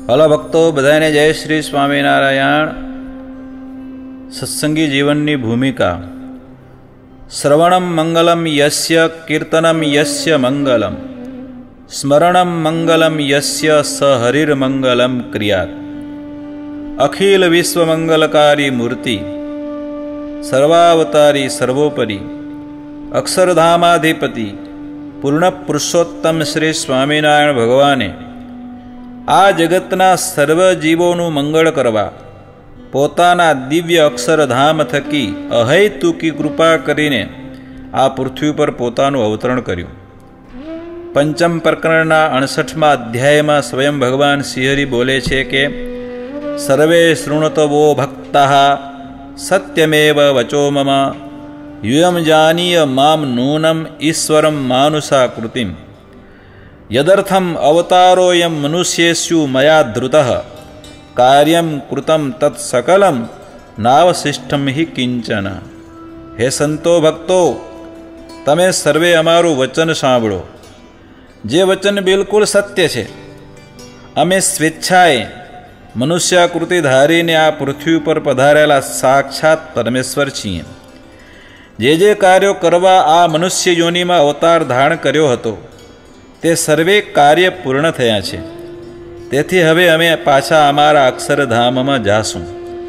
Hello ભક્તો, બધાને જય શ્રી સ્વામિનારાયણ. સત્સંગી જીવનની ભૂમિકા. શ્રવણમ મંગલમ યસ્ય કીર્તનમ યસ્ય મંગલમ સ્મરણમ મંગલમ યસ્ય સ હરિર્મંગલમ ક્રિયાત. અખિલ વિશ્વ મંગલકારી મૂર્તિ, સર્વાવતારી સર્વોપરી, અક્ષરધામાધિપતિ પૂર્ણ પુરુષોત્તમ શ્રી સ્વામિનારાયણ ભગવાને આ જગતના સર્વ જીવોનું મંગળ કરવા પોતાના દિવ્ય અક્ષરધામ થકી અહૈતુકી કૃપા કરીને આ પૃથ્વી પર પોતાનું અવતરણ કર્યું. પંચમ પ્રકરણના 68મા અધ્યાયમાં સ્વયં ભગવાન શ્રીહરિ બોલે છે કે સર્વે શૃણુતવો ભક્તઃ સત્યમેવ વચો મમ યુયમ જાનીય મામ નૂનમ ઈશ્વરમ માનુષા કૃતિમ યદર્થમ અવતારોયમ મનુષ્યેષુ મયા ધૃતઃ કાર્યમ કૃતમ તત્ સકલમ નાવશિષ્ટમ હિ કિંચન. હે સંતો ભક્તો, તમે સર્વે અમારું વચન સાંભળો. જે વચન બિલકુલ સત્ય છે. અમે સ્વેચ્છાએ મનુષ્યાકૃતિ ધારીને આ પૃથ્વી ઉપર પધારેલા સાક્ષાત પરમેશ્વર છીએ. જે કાર્યો કરવા આ મનુષ્ય યોનિમાં અવતાર ધારણ કર્યો હતો તે સર્વે કાર્ય પૂર્ણ થયા છે. તેથી હવે અમે પાછા અમારા અક્ષરધામમાં જાશું.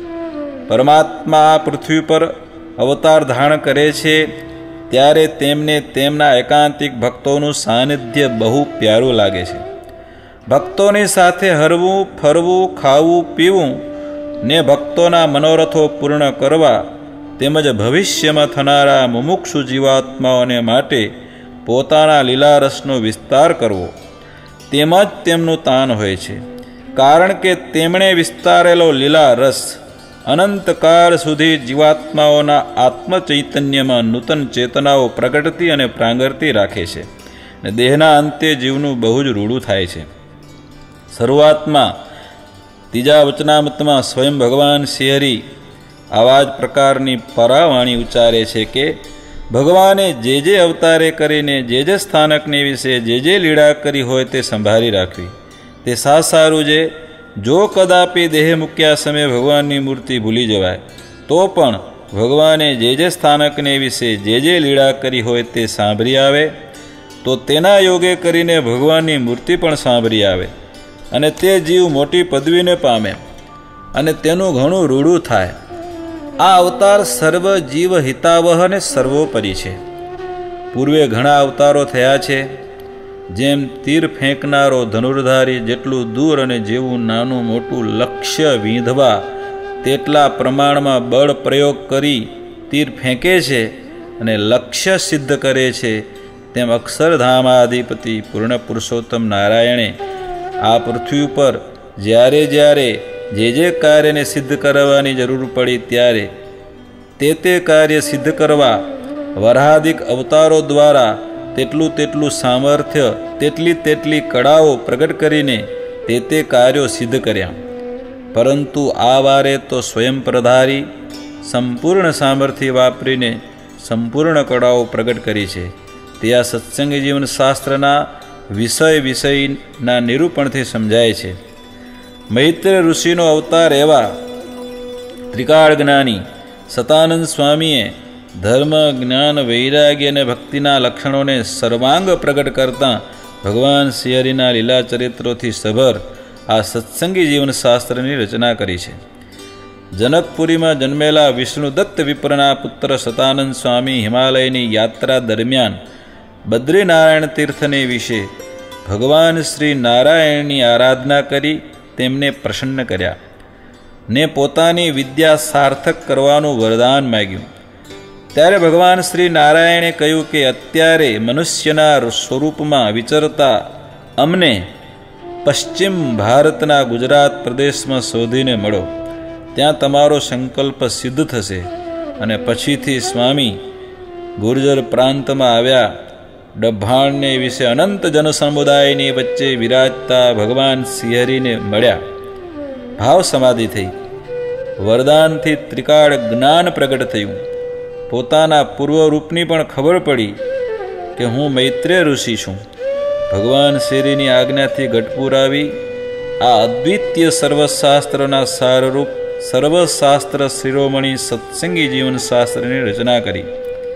પરમાત્મા આ પૃથ્વી પર અવતાર ધારણ કરે છે ત્યારે તેમને તેમના એકાંતિક ભક્તોનું સાનિધ્ય બહુ પ્યારું લાગે છે. ભક્તોની સાથે હરવું, ફરવું, ખાવું, પીવું ને ભક્તોના મનોરથો પૂર્ણ કરવા તેમજ ભવિષ્યમાં થનારા મુમુક્ષુ જીવાત્માઓને માટે પોતાના લીલારસનો વિસ્તાર કરવો તેમાં જ તેમનું તાન હોય છે. કારણ કે તેમણે વિસ્તારેલો લીલારસ અનંતકાળ સુધી જીવાત્માઓના આત્મચૈતન્યમાં નૂતન ચેતનાઓ પ્રગટતી અને પ્રાંગરતી રાખે છે અને દેહના અંતે જીવનું બહુ જ રૂડું થાય છે. શરૂઆતમાં ત્રીજા વચનામૃતમાં સ્વયં ભગવાન શ્રીહરિ આવા જ પ્રકારની પરાવાણી ઉચ્ચારે છે કે ભગવાને જે અવતારે કરીને જે સ્થાનકને વિશે જે લીળા કરી હોય તે સંભાળી રાખવી તે સારું છે. જો કદાપી દેહ મૂક્યા સમયે ભગવાનની મૂર્તિ ભૂલી જવાય તો પણ ભગવાને જે સ્થાનકને વિશે જે લીળા કરી હોય તે સાંભળી આવે તો તેના યોગે કરીને ભગવાનની મૂર્તિ પણ સાંભળી આવે અને તે જીવ મોટી પદવીને પામે અને તેનું ઘણું રૂડું થાય. આ અવતાર સર્વ જીવ હિતાવહ અને સર્વોપરી છે. પૂર્વે ઘણા અવતારો થયા છે. જેમ તીર ફેંકનારો ધનુર્ધારી જેટલું દૂર અને જેવું નાનું મોટું લક્ષ્ય વીંધવા તેટલા પ્રમાણમાં બળ પ્રયોગ કરી તીર ફેંકે છે અને લક્ષ્ય સિદ્ધ કરે છે, તેમ અક્ષરધામાધિપતિ પૂર્ણ પુરુષોત્તમ નારાયણે આ પૃથ્વી ઉપર જ્યારે જે કાર્યને સિદ્ધ કરવાની જરૂર પડી ત્યારે તે કાર્ય સિદ્ધ કરવા વરાહાદિક અવતારો દ્વારા તેટલું સામર્થ્ય, તેટલી કળાઓ પ્રગટ કરીને તે કાર્યો સિદ્ધ કર્યા. પરંતુ આ વારે તો સ્વયં પ્રધારી સંપૂર્ણ સામર્થ્ય વાપરીને સંપૂર્ણ કળાઓ પ્રગટ કરી છે. તે આ સત્સંગ જીવન શાસ્ત્રના વિષયના નિરૂપણથી સમજાય છે. મૈત્ર ઋષિનો અવતાર એવા ત્રિકાળ જ્ઞાની સતાનંદ સ્વામીએ ધર્મ, જ્ઞાન, વૈરાગ્ય અને ભક્તિના લક્ષણોને સર્વાંગ પ્રગટ કરતાં ભગવાન શ્રીહરિના લીલા ચરિત્રોથી સભર આ સત્સંગી જીવનશાસ્ત્રની રચના કરી છે. જનકપુરીમાં જન્મેલા વિષ્ણુદત્ત વિપ્રના પુત્ર સતાનંદ સ્વામી હિમાલયની યાત્રા દરમિયાન બદ્રીનારાયણ તીર્થને વિશે ભગવાન શ્રી નારાયણની આરાધના કરી તેમને પ્રસન્ન કર્યા ને પોતાની વિદ્યા સાર્થક કરવાનું વરદાન માગ્યું. ત્યારે ભગવાન શ્રી નારાયણે કહ્યું કે અત્યારે મનુષ્યના સ્વરૂપમાં વિચરતા અમને પશ્ચિમ ભારતના ગુજરાત પ્રદેશમાં શોધીને મળો. ત્યાં તમારો સંકલ્પ સિદ્ધ થશે. અને પછીથી સ્વામી ગુર્જર પ્રાંતમાં આવ્યા. ડભાણને વિશે અનંત જનસમુદાયની વચ્ચે વિરાજતા ભગવાન શ્રીહરિને મળ્યા. ભાવ સમાધિ થઈ. વરદાનથી ત્રિકાળ જ્ઞાન પ્રગટ થયું. પોતાના પૂર્વરૂપની પણ ખબર પડી કે હું મૈત્રેય ઋષિ છું. ભગવાન શ્રીની આજ્ઞાથી ગઢપુર આવી આ અદ્વિતીય સર્વશાસ્ત્રના સારરૂપ સર્વશાસ્ત્ર શિરોમણી સત્સંગી જીવન શાસ્ત્રની રચના કરી.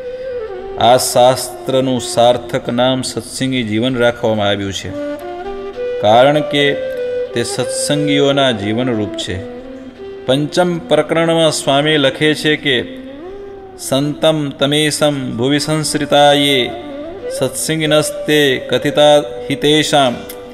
આ શાસ્ત્રનું સાર્થક નામ સત્સંગી જીવન રાખવામાં આવ્યું છે, કારણ કે તે સત્સંગીઓના જીવનરૂપ છે. પંચમ પ્રકરણમાં સ્વામી લખે છે કે સંતમ તમેશમ ભુવિ સંશ્રિતાયે સત્સંગિનસ્તે કથિતા હિતેષામ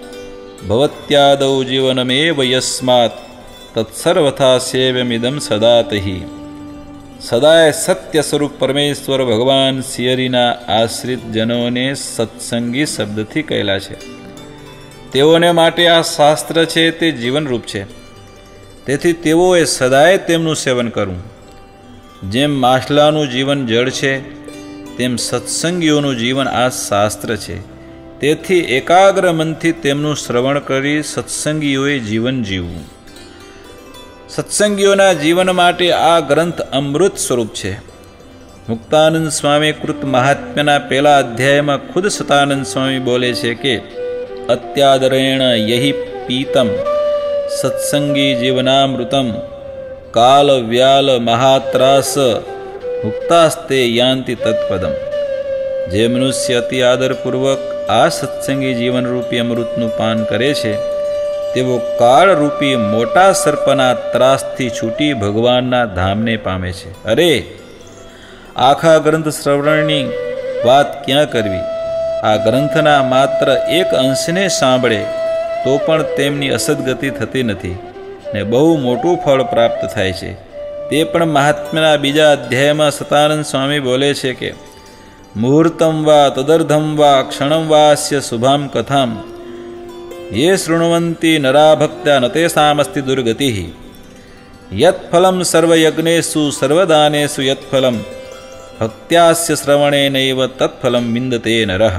ભવત્યાદૌ જીવનમેવ યસ્માત તત્સર્વથા સેવ્યમિદમ સદાતહિ. સદાય સત્ય સ્વરૂપ પરમેશ્વર ભગવાન શ્રીહરિના આશ્રિત જનોને સત્સંગી શબ્દથી કહેલા છે. તેઓને માટે આ શાસ્ત્ર છે તે જીવનરૂપ છે, તેથી તેઓએ સદાય તેમનું સેવન કરવું. જેમ માછલાનું જીવન જળ છે, તેમ સત્સંગીઓનું જીવન આ શાસ્ત્ર છે. તેથી એકાગ્ર મનથી તેમનું શ્રવણ કરી સત્સંગીઓએ જીવન જીવવું. સત્સંગીઓના જીવન માટે આ ગ્રંથ અમૃત સ્વરૂપ છે. મુક્તાનંદ સ્વામી કૃત મહાત્મ્યના પહેલા અધ્યાયમાં ખુદ સતાનંદ સ્વામી બોલે છે કે અત્યાદરેણ યહી પીતમ સત્સંગી જીવનામૃતમ કાલ વ્યાલ મહાત્રાસ મુક્તાસ્તે યાંતિ તત્પદમ. જે મનુષ્ય અતિ આદરપૂર્વક આ સત્સંગી જીવનરૂપી અમૃતનું પાન કરે છે, તેઓ કાળરૂપી મોટા સર્પના ત્રાસથી છૂટી ભગવાનના ધામને પામે છે. અરે, આખા ગ્રંથ શ્રવણની વાત ક્યાં કરવી? આ ગ્રંથના માત્ર એક અંશને સાંભળે તો પણ તેમની અસદગતિ થતી નથી ને બહુ મોટું ફળ પ્રાપ્ત થાય છે. તે પણ મહાત્મ્યના બીજા અધ્યાયમાં સતાનંદ સ્વામી બોલે છે કે મુહૂર્તમ વા તદર્ધમ વા ક્ષણમ વાસ્ય શુભામ કથામ યે શૃણવંતી નરા ભક્ત્યા ન તેષામસ્તિ દુર્ગતિ. યત્ફલમ સર્વયજ્ઞેષુ સર્વદાનેષુ યત્ફલમ ભક્ત્યાસ્ય શ્રવણેનૈવ તત્ફલમ વિંદતે નરઃ.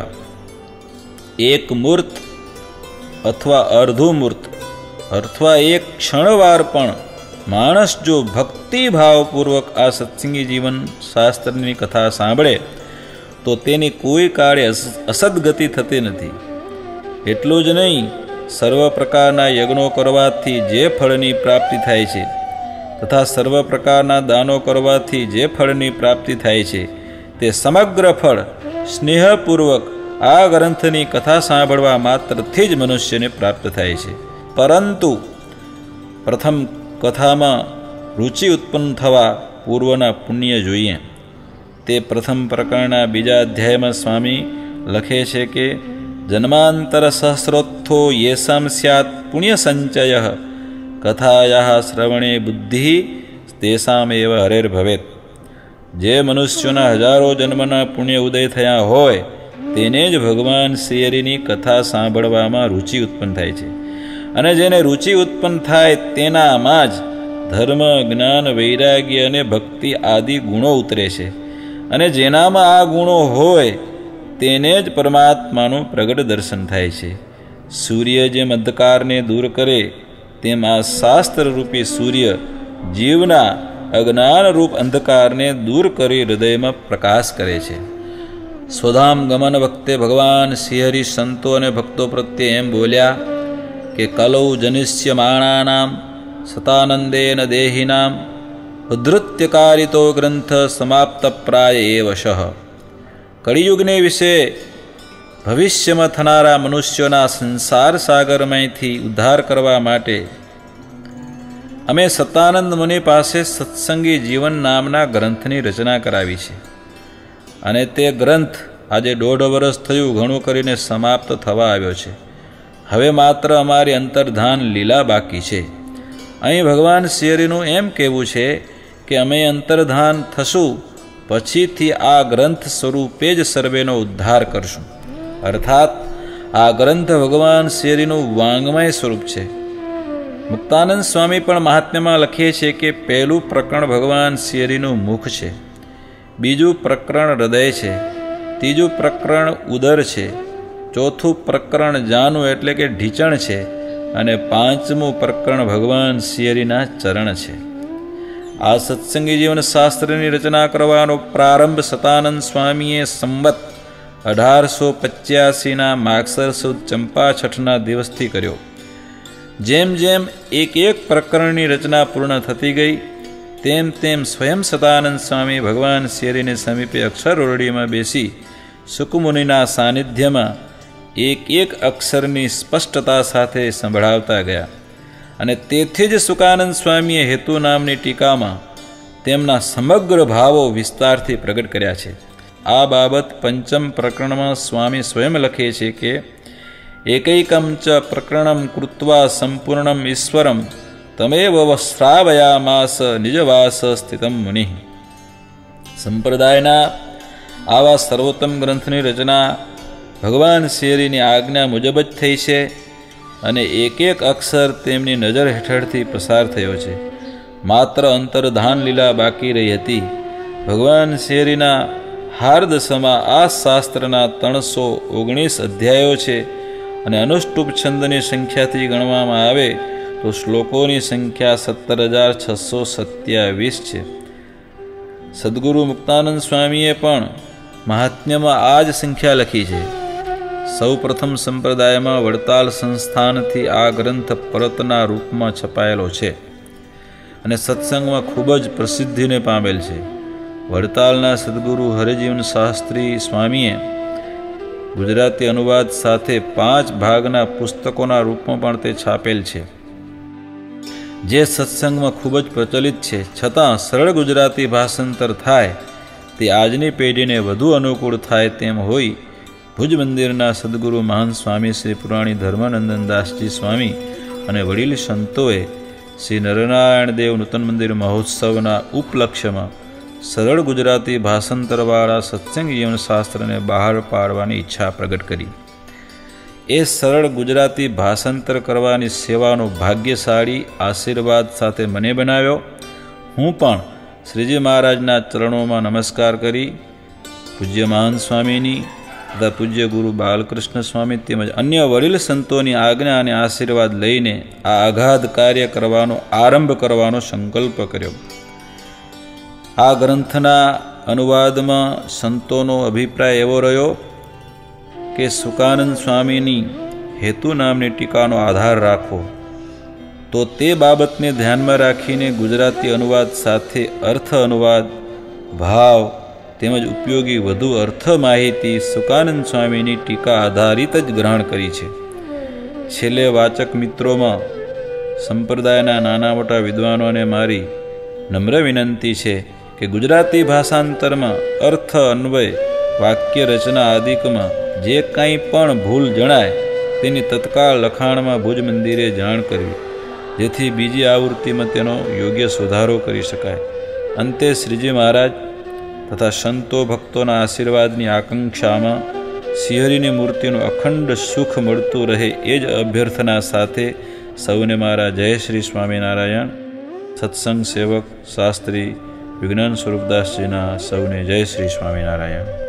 એક મૂર્ત અથવા અર્ધું મૂર્ત અથવા એક ક્ષણવાર પણ માણસ જો ભક્તિભાવપૂર્વક આ સત્સંગી જીવન શાસ્ત્રની કથા સાંભળે તો તેની કોઈ કાળે અસદગતિ થતી નથી. એટલું જ નહીં, સર્વ પ્રકારના યજ્ઞો કરવાથી જે ફળની પ્રાપ્તિ થાય છે તથા સર્વ પ્રકારના દાનો કરવાથી જે ફળની પ્રાપ્તિ થાય છે, તે સમગ્ર ફળ સ્નેહપૂર્વક આ ગ્રંથની કથા સાંભળવા માત્રથી જ મનુષ્યને પ્રાપ્ત થાય છે. પરંતુ પ્રથમ કથામાં રુચિ ઉત્પન્ન થવા પૂર્વના પુણ્ય જોઈએ. તે પ્રથમ પ્રકરણના બીજા અધ્યાયમાં સ્વામી લખે છે કે જન્માંતર સહસ્રોત્થો યેષામ સ્યાત પુણ્ય સંચય કથાયા શ્રવણે બુદ્ધિ તેષામ એવ હરેર ભવેત. જે મનુષ્યોના હજારો જન્મના પુણ્ય ઉદય થયા હોય તેને જ ભગવાન શ્રીહરિની કથા સાંભળવામાં રુચિ ઉત્પન્ન થાય છે. અને જેને રુચિ ઉત્પન્ન થાય તેનામાં જ ધર્મ, જ્ઞાન, વૈરાગ્ય અને ભક્તિ આદિ ગુણો ઉતરે છે. અને જેનામાં આ ગુણો હોય તેને જ પરમાત્માનું પ્રગટ દર્શન થાય છે. સૂર્ય જેમ અંધકારને દૂર કરે તેમ આ શાસ્ત્રરૂપી સૂર્ય જીવના અજ્ઞાનરૂપ અંધકારને દૂર કરી હૃદયમાં પ્રકાશ કરે છે. સ્વધામ ગમન વખતે ભગવાન શ્રીહરિ સંતો અને ભક્તો પ્રત્યે એમ બોલ્યા કે કલૌ જનિષ્યમાણાનામ સતાનંદેન દેહિનામ ઉદ્ધૃત્યકારિતો ગ્રંથ સમાપ્ત પ્રાય એવશઃ. કળિયુગને વિશે ભવિષ્યમાં થનારા મનુષ્યોના સંસાર સાગરમાંથી ઉદ્ધાર કરવા માટે અમે સતાનંદ મુનિ પાસે સત્સંગી જીવન નામના ગ્રંથની રચના કરાવી છે. અને તે ગ્રંથ આજે 1.5 વર્ષ થયું ઘણું કરીને સમાપ્ત થવા આવ્યો છે. હવે માત્ર અમારી અંતર્ધાન લીલા બાકી છે. અહીં ભગવાન શ્રીહરિનું એમ કહેવું છે કે અમે અંતર્ધાન થશું પછીથી આ ગ્રંથ સ્વરૂપે જ સર્વેનો ઉદ્ધાર કરશું. અર્થાત આ ગ્રંથ ભગવાન શ્રીહરિનું વાંગમય સ્વરૂપ છે. મુક્તાનંદ સ્વામી પણ મહાત્મ્યમાં લખીએ છે કે પહેલું પ્રકરણ ભગવાન શ્રીહરિનું મુખ છે, બીજું પ્રકરણ હૃદય છે, ત્રીજું પ્રકરણ ઉદર છે, ચોથું પ્રકરણ જાનું એટલે કે ઢીચણ છે અને પાંચમું પ્રકરણ ભગવાન શ્રીહરિના ચરણ છે. આ સત્સંગી જીવન શાસ્ત્રની રચના કરવાનો પ્રારંભ સતાનંદ સ્વામીએ સંવત 1885ના માગસર સુદ ચંપા છઠના દિવસથી કર્યો. જેમ જેમ એક એક પ્રકરણની રચના પૂર્ણ થતી ગઈ તેમ તેમ સ્વયં સદાનંદ સ્વામી ભગવાન શ્રીને સમીપે અક્ષર ઓરડીમાં બેસી સુકમુનિના સાનિધ્યમાં એક એક અક્ષરની સ્પષ્ટતા સાથે સંભળાવતા ગયા અને તેથી જ સુકાનંદ સ્વામીએ હેતુ નામની ટીકામાં તેમના સમગ્ર ભાવો વિસ્તારથી પ્રગટ કર્યા છે. આ બાબત પંચમ પ્રકરણમાં સ્વામી સ્વયં લખે છે કે એકૈકમ ચ પ્રકરણમ કૃત્વા સંપૂર્ણમ ઈશ્વરમ તમેવ શ્રાવયામાસ નિજવાસ સ્થિતમ મુનિ. સંપ્રદાયના આવા સર્વોત્તમ ગ્રંથની રચના ભગવાન શ્રીની આજ્ઞા મુજબ જ થઈ છે અને એક એક અક્ષર તેમની નજર હેઠળથી પસાર થયો છે. માત્ર અંતર્ધાન લીલા બાકી રહી હતી. ભગવાન શ્રીના હાર્દસમાં આ શાસ્ત્રના 319 અધ્યાયો છે અને અનુષ્ટુપ છંદની સંખ્યાથી ગણવામાં આવે તો શ્લોકોની સંખ્યા 17,627 છે. સદગુરુ મુક્તાનંદ સ્વામીએ પણ મહાત્મ્યમાં આ જ સંખ્યા લખી છે. સૌ પ્રથમ સંપ્રદાયમાં વડતાલ સંસ્થાનથી આ ગ્રંથ પરતના રૂપમાં છપાયેલો છે અને સત્સંગમાં ખૂબ જ પ્રસિદ્ધિને પામેલ છે. વડતાલના સદગુરુ હરિજીવન શાસ્ત્રી સ્વામીએ ગુજરાતી અનુવાદ સાથે 5 ભાગના પુસ્તકોના રૂપમાં પણ તે છાપેલ છે, જે સત્સંગમાં ખૂબ જ પ્રચલિત છે. છતાં સરળ ગુજરાતી ભાષાંતર થાય તે આજની પેઢીને વધુ અનુકૂળ થાય તેમ હોય ભુજ મંદિરના સદગુરુ મહાન સ્વામી શ્રી પુરાણી ધર્માનંદનદાસજી સ્વામી અને વડીલ સંતોએ શ્રી નરનારાયણ દેવ નૂતન મંદિર મહોત્સવના ઉપલક્ષ્યમાં સરળ ગુજરાતી ભાષાંતરવાળા સત્સંગ જીવનશાસ્ત્રને બહાર પાડવાની ઈચ્છા પ્રગટ કરી. એ સરળ ગુજરાતી ભાષાંતર કરવાની સેવાનો ભાગ્યશાળી આશીર્વાદ સાથે મને બનાવ્યો. હું પણ શ્રીજી મહારાજના ચરણોમાં નમસ્કાર કરી પૂજ્ય મહાન સ્વામીની તથા પૂજ્ય ગુરુ બાલકૃષ્ણ સ્વામી તેમજ અન્ય વડીલ સંતોની આજ્ઞા અને આશીર્વાદ લઈને આ અગાધ કાર્ય કરવાનો આરંભ કરવાનો સંકલ્પ કર્યો. આ ગ્રંથના અનુવાદમાં સંતોનો અભિપ્રાય એવો રહ્યો કે સુકાનંદ સ્વામીની હેતુ નામની ટીકાનો આધાર રાખવો, તો તે બાબતને ધ્યાનમાં રાખીને ગુજરાતી અનુવાદ સાથે અર્થ અનુવાદ, ભાવ તેમજ ઉપયોગી વધુ અર્થ માહિતી સુકાનંદ સ્વામીની ટીકા આધારિત જ ગ્રહણ કરી છે. છેલ્લે વાચક મિત્રોમાં સંપ્રદાયના નાના મોટા વિદ્વાનોને મારી નમ્ર વિનંતી છે કે ગુજરાતી ભાષાંતરમાં અર્થ, અન્વય, વાક્ય રચના આદિકમાં જે કંઈ પણ ભૂલ જણાય તેની તત્કાળ લખાણમાં ભુજ મંદિરે જાણ કરવી, જેથી બીજી આવૃત્તિમાં તેનો યોગ્ય સુધારો કરી શકાય. અંતે શ્રીજી મહારાજ તથા સંતો ભક્તોના આશીર્વાદની આકાંક્ષામાં શ્રીહરિની મૂર્તિનું અખંડ સુખ મળતું રહે એ જ અભ્યર્થના સાથે સૌને મારા જય શ્રી સ્વામિનારાયણ. સત્સંગ સેવક શાસ્ત્રી વિજ્ઞાન સ્વરૂપદાસજીના સૌને જય શ્રી સ્વામિનારાયણ.